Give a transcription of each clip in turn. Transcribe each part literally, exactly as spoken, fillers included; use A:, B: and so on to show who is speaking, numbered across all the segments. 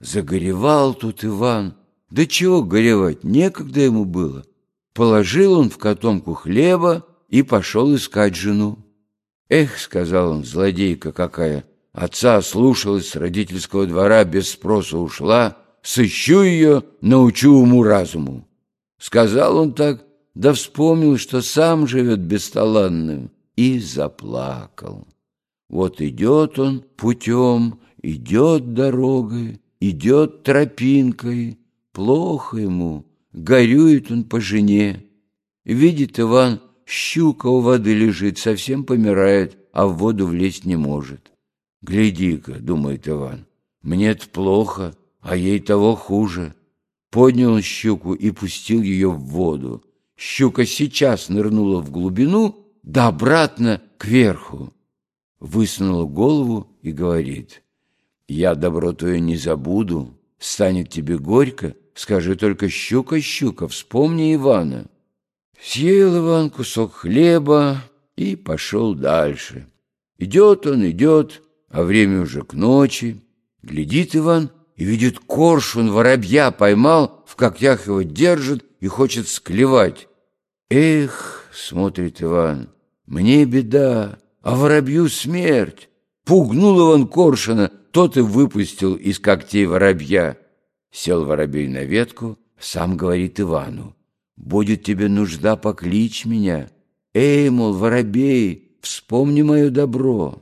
A: Загоревал тут Иван. Да чего горевать, некогда ему было. Положил он в котомку хлеба и пошел искать жену. «Эх, — сказал он, — злодейка какая! Отца слушалась, с родительского двора без спроса ушла, сыщу ее, научу уму-разуму». Сказал он так, да вспомнил, что сам живет бесталанным, и заплакал. Вот идет он путем, идет дорогой, идет тропинкой, плохо ему, горюет он по жене. Видит Иван, щука у воды лежит, совсем помирает, а в воду влезть не может. «Гляди-ка, — думает Иван, — мне-то плохо, а ей того хуже». Поднял он щуку и пустил ее в воду. Щука сейчас нырнула в глубину, да обратно кверху. Высунула голову и говорит: «Я добро твое не забуду, станет тебе горько, скажи только: щука, щука, вспомни Ивана». Съел Иван кусок хлеба и пошел дальше. Идет он, идет, а время уже к ночи. Глядит Иван и видит, коршун воробья поймал, в когтях его держит и хочет склевать. «Эх, — смотрит Иван, — мне беда, а воробью смерть». Пугнул Иван коршуна, тот и выпустил из когтей воробья. Сел воробей на ветку, сам говорит Ивану: «Будет тебе нужда, покличь меня. Эй, мол, воробей, вспомни мое добро».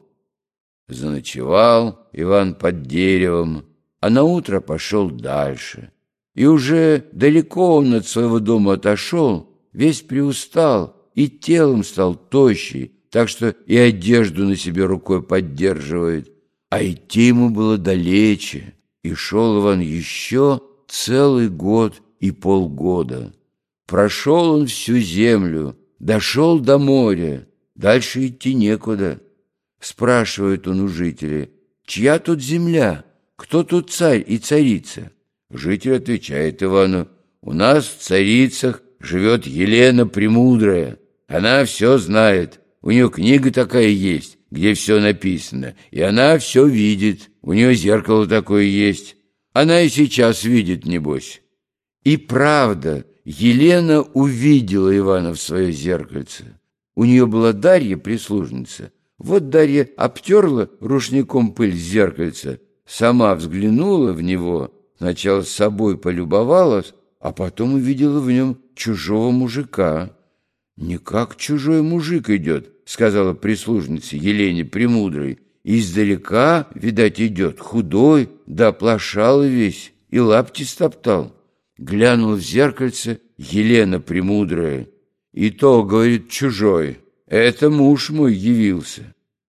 A: Заночевал Иван под деревом, а наутро пошел дальше. И уже далеко он от своего дома отошел, весь приустал и телом стал тощий, так что и одежду на себе рукой поддерживает. А идти ему было далече, и шел Иван еще целый год и полгода. Прошел он всю землю, дошел до моря, дальше идти некуда. Спрашивает он у жителей: «Чья тут земля? Кто тут царь и царица?» Житель отвечает Ивану: «У нас в царицах живет Елена Премудрая. Она все знает, у нее книга такая есть, где все написано, и она все видит, у нее зеркало такое есть. Она и сейчас видит, небось». И правда, Елена увидела Ивана в свое зеркальце. У нее была Дарья, прислужница. Вот Дарья обтерла рушником пыль с зеркальца, сама взглянула в него, сначала с собой полюбовалась, а потом увидела в нем чужого мужика. «Не как чужой мужик идет, — сказала прислужница Елене Премудрой, — издалека, видать, идет, худой, да оплошал весь, и лапти стоптал». Глянула в зеркальце Елена Премудрая: «И то, — говорит, — чужой, это муж мой явился».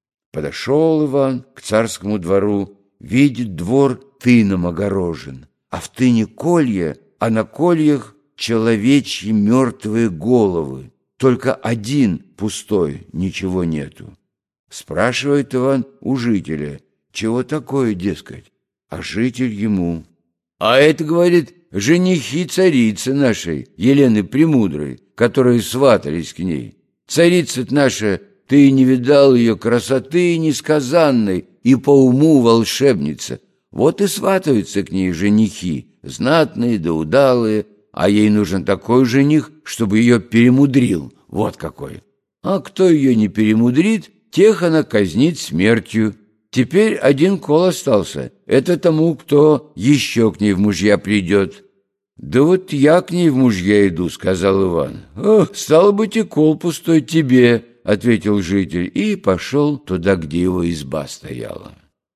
A: Подошел Иван к царскому двору, видит, двор тыном огорожен, а в тыне колья, а на кольях человечьи мертвые головы, только один пустой, ничего нету. Спрашивает Иван у жителя: «Чего такое, дескать?» А житель ему: «А это, — говорит, — женихи царицы нашей, Елены Премудрой, которые сватались к ней. Царица наша, ты не видал ее красоты несказанной и по уму волшебница. Вот и сватаются к ней женихи, знатные да удалые, а ей нужен такой жених, чтобы ее перемудрил, вот какой. А кто ее не перемудрит, тех она казнит смертью. Теперь один кол остался, это тому, кто еще к ней в мужья придет». «Да вот я к ней в мужья иду, — сказал Иван». «О, стало быть, и кол пустой тебе, — ответил житель, и пошел туда, где его изба стояла.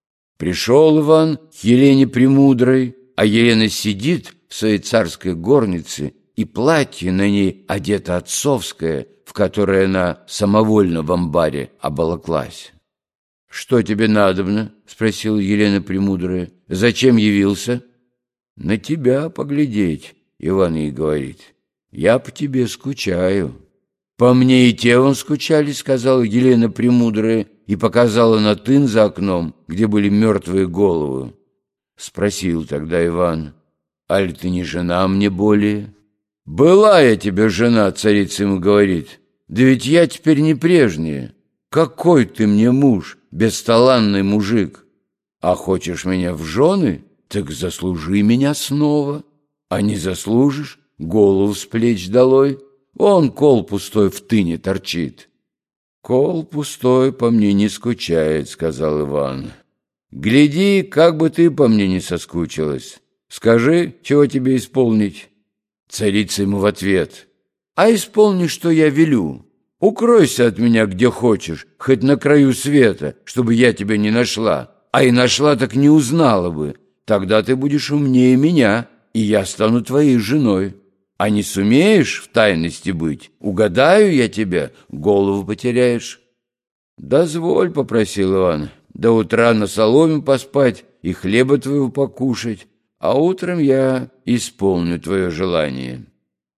A: Пришел Иван к Елене Премудрой, а Елена сидит в своей царской горнице, и платье на ней одето отцовское, в которое она самовольно в амбаре оболоклась. «Что тебе надобно?» — спросила Елена Премудрая. «Зачем явился?» «На тебя поглядеть», — Иван ей говорит. «Я по тебе скучаю». «По мне и те вон скучали», — сказала Елена Премудрая и показала на тын за окном, где были мертвые головы. Спросил тогда Иван: «Аль ты не жена мне более?» «Была я тебе жена», — царица ему говорит. «Да ведь я теперь не прежняя. Какой ты мне муж, бесталанный мужик? А хочешь меня в жены? так заслужи меня снова, а не заслужишь, голову с плеч долой. Вон кол пустой в тыне торчит». «Кол пустой по мне не скучает», — сказал Иван. «Гляди, как бы ты по мне не соскучилась. Скажи, чего тебе исполнить?» Царица ему в ответ: «А исполни, что я велю. Укройся от меня где хочешь, хоть на краю света, чтобы я тебя не нашла. А и нашла, так не узнала бы. Тогда ты будешь умнее меня, и я стану твоей женой. А не сумеешь в тайности быть, угадаю я тебя, голову потеряешь». «Дозволь», — попросил Иван, — «до утра на соломе поспать и хлеба твоего покушать, а утром я исполню твое желание».